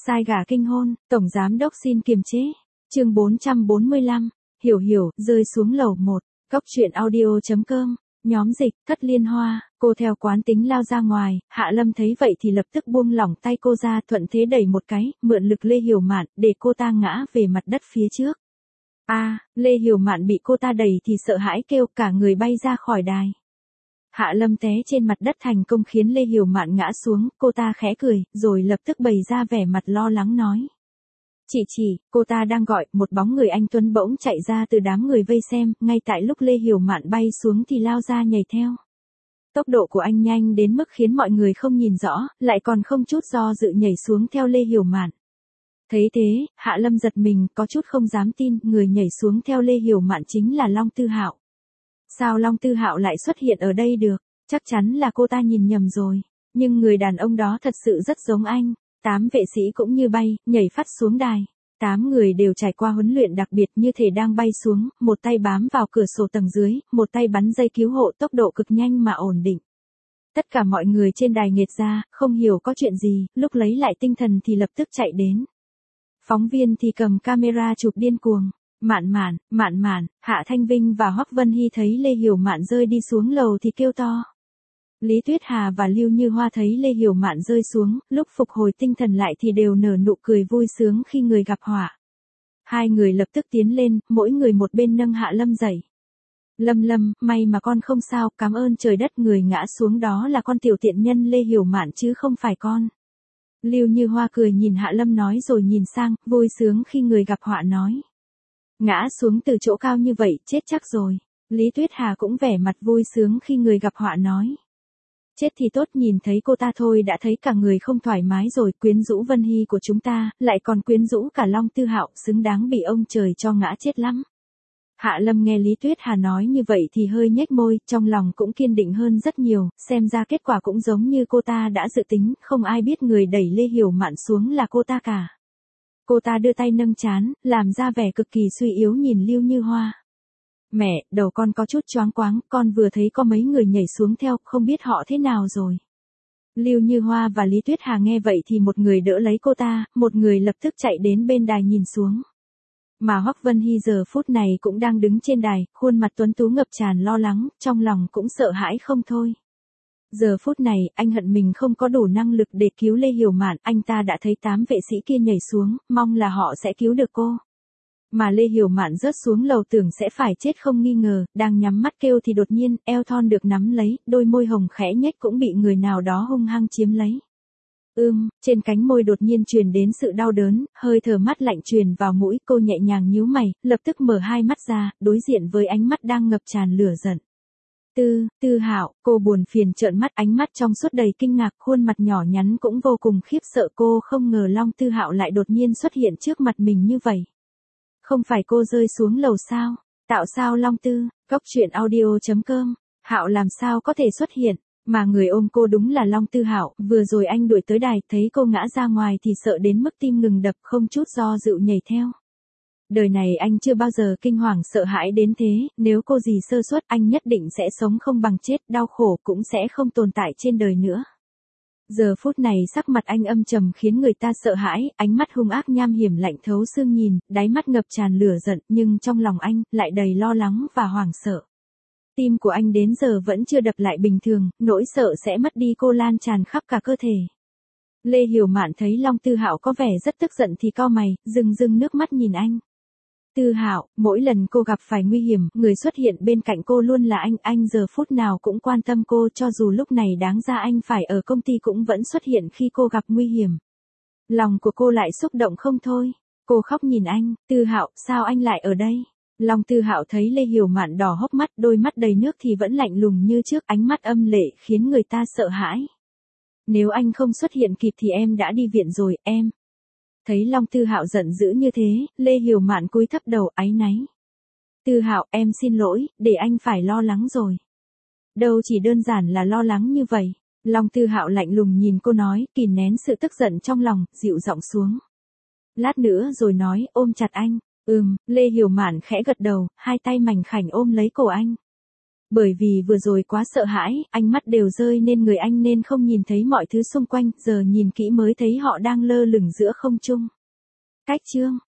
Sai gà kinh hôn, tổng giám đốc xin kiềm chế. Chương 445, Hiểu Hiểu, rơi xuống lầu 1, Cóc truyện audio.com, nhóm dịch, Cất Liên Hoa, cô theo quán tính lao ra ngoài, Hạ Lâm thấy vậy thì lập tức buông lỏng tay cô ra, thuận thế đẩy một cái, mượn lực Lê Hiểu Mạn, để cô ta ngã về mặt đất phía trước. Lê Hiểu Mạn bị cô ta đẩy thì sợ hãi kêu, cả người bay ra khỏi đài. Hạ Lâm té trên mặt đất thành công khiến Lê Hiểu Mạn ngã xuống, cô ta khẽ cười, rồi lập tức bày ra vẻ mặt lo lắng nói. Chị, cô ta đang gọi, một bóng người anh Tuấn bỗng chạy ra từ đám người vây xem, ngay tại lúc Lê Hiểu Mạn bay xuống thì lao ra nhảy theo. Tốc độ của anh nhanh đến mức khiến mọi người không nhìn rõ, lại còn không chút do dự nhảy xuống theo Lê Hiểu Mạn. Thấy thế, Hạ Lâm giật mình, có chút không dám tin, người nhảy xuống theo Lê Hiểu Mạn chính là Long Tư Hạo. Sao Long Tư Hạo lại xuất hiện ở đây được? Chắc chắn là cô ta nhìn nhầm rồi. Nhưng người đàn ông đó thật sự rất giống anh. 8 vệ sĩ cũng như bay, nhảy phát xuống đài. 8 người đều trải qua huấn luyện đặc biệt như thể đang bay xuống, một tay bám vào cửa sổ tầng dưới, một tay bắn dây cứu hộ tốc độ cực nhanh mà ổn định. Tất cả mọi người trên đài nghệt ra, không hiểu có chuyện gì, lúc lấy lại tinh thần thì lập tức chạy đến. Phóng viên thì cầm camera chụp điên cuồng. Mạn, Hạ Thanh Vinh và Hoắc Vân Hy thấy Lê Hiểu Mạn rơi đi xuống lầu thì kêu to. Lý Tuyết Hà và Lưu Như Hoa thấy Lê Hiểu Mạn rơi xuống, lúc phục hồi tinh thần lại thì đều nở nụ cười vui sướng khi người gặp họa. Hai người lập tức tiến lên, mỗi người một bên nâng Hạ Lâm dậy. Lâm, may mà con không sao, cảm ơn trời đất, người ngã xuống đó là con tiểu tiện nhân Lê Hiểu Mạn chứ không phải con. Lưu Như Hoa cười nhìn Hạ Lâm nói rồi nhìn sang, vui sướng khi người gặp họa nói. Ngã xuống từ chỗ cao như vậy, chết chắc rồi. Lý Tuyết Hà cũng vẻ mặt vui sướng khi người gặp họa nói. Chết thì tốt, nhìn thấy cô ta thôi đã thấy cả người không thoải mái rồi, quyến rũ Vân Hy của chúng ta, lại còn quyến rũ cả Long Tư Hạo, xứng đáng bị ông trời cho ngã chết lắm. Hạ Lâm nghe Lý Tuyết Hà nói như vậy thì hơi nhếch môi, trong lòng cũng kiên định hơn rất nhiều, xem ra kết quả cũng giống như cô ta đã dự tính, không ai biết người đẩy Lê Hiểu Mạn xuống là cô ta cả. Cô ta đưa tay nâng trán, làm ra vẻ cực kỳ suy yếu nhìn Lưu Như Hoa. Mẹ, đầu con có chút choáng quáng, con vừa thấy có mấy người nhảy xuống theo, không biết họ thế nào rồi. Lưu Như Hoa và Lý Tuyết Hà nghe vậy thì một người đỡ lấy cô ta, một người lập tức chạy đến bên đài nhìn xuống. Mà Hoắc Vân Hy giờ phút này cũng đang đứng trên đài, khuôn mặt tuấn tú ngập tràn lo lắng, trong lòng cũng sợ hãi không thôi. Giờ phút này, anh hận mình không có đủ năng lực để cứu Lê Hiểu Mạn, anh ta đã thấy 8 vệ sĩ kia nhảy xuống, mong là họ sẽ cứu được cô. Mà Lê Hiểu Mạn rớt xuống lầu tưởng sẽ phải chết không nghi ngờ, đang nhắm mắt kêu thì đột nhiên, eo thon được nắm lấy, đôi môi hồng khẽ nhếch cũng bị người nào đó hung hăng chiếm lấy. Trên cánh môi đột nhiên truyền đến sự đau đớn, hơi thở mát lạnh truyền vào mũi, cô nhẹ nhàng nhíu mày, lập tức mở hai mắt ra, đối diện với ánh mắt đang ngập tràn lửa giận. Tư Hạo, cô buồn phiền trợn mắt, ánh mắt trong suốt đầy kinh ngạc, khuôn mặt nhỏ nhắn cũng vô cùng khiếp sợ, cô không ngờ Long Tư Hạo lại đột nhiên xuất hiện trước mặt mình như vậy. Không phải cô rơi xuống lầu sao? Tạo sao Long Tư, Cóc truyện audio.com, Hạo làm sao có thể xuất hiện, mà người ôm cô đúng là Long Tư Hạo, vừa rồi anh đuổi tới đài, thấy cô ngã ra ngoài thì sợ đến mức tim ngừng đập, không chút do dự nhảy theo. Đời này anh chưa bao giờ kinh hoàng sợ hãi đến thế, nếu cô gì sơ suất anh nhất định sẽ sống không bằng chết, đau khổ cũng sẽ không tồn tại trên đời nữa. Giờ phút này sắc mặt anh âm trầm khiến người ta sợ hãi, ánh mắt hung ác nham hiểm lạnh thấu xương nhìn, đáy mắt ngập tràn lửa giận, nhưng trong lòng anh lại đầy lo lắng và hoảng sợ. Tim của anh đến giờ vẫn chưa đập lại bình thường, nỗi sợ sẽ mất đi cô lan tràn khắp cả cơ thể. Lê Hiểu Mạn thấy Long Tư Hạo có vẻ rất tức giận thì cau mày, rưng nước mắt nhìn anh. Tư Hạo, mỗi lần cô gặp phải nguy hiểm, người xuất hiện bên cạnh cô luôn là anh giờ phút nào cũng quan tâm cô, cho dù lúc này đáng ra anh phải ở công ty cũng vẫn xuất hiện khi cô gặp nguy hiểm. Lòng của cô lại xúc động không thôi, cô khóc nhìn anh, Tư Hạo, sao anh lại ở đây? Long Tư Hạo thấy Lê Hiểu Mạn đỏ hốc mắt, đôi mắt đầy nước thì vẫn lạnh lùng như trước, ánh mắt âm lệ khiến người ta sợ hãi. Nếu anh không xuất hiện kịp thì em đã đi viện rồi, em. Thấy Long Tư Hạo giận dữ như thế, Lê Hiểu Mạn cúi thấp đầu áy náy. Tư Hạo, em xin lỗi, để anh phải lo lắng rồi. Đâu chỉ đơn giản là lo lắng như vậy. Long Tư Hạo lạnh lùng nhìn cô nói, kìm nén sự tức giận trong lòng, dịu giọng xuống. Lát nữa rồi nói, ôm chặt anh. Lê Hiểu Mạn khẽ gật đầu, hai tay mảnh khảnh ôm lấy cổ anh. Bởi vì vừa rồi quá sợ hãi, ánh mắt đều rơi nên người anh nên không nhìn thấy mọi thứ xung quanh, giờ nhìn kỹ mới thấy họ đang lơ lửng giữa không trung. Cách chương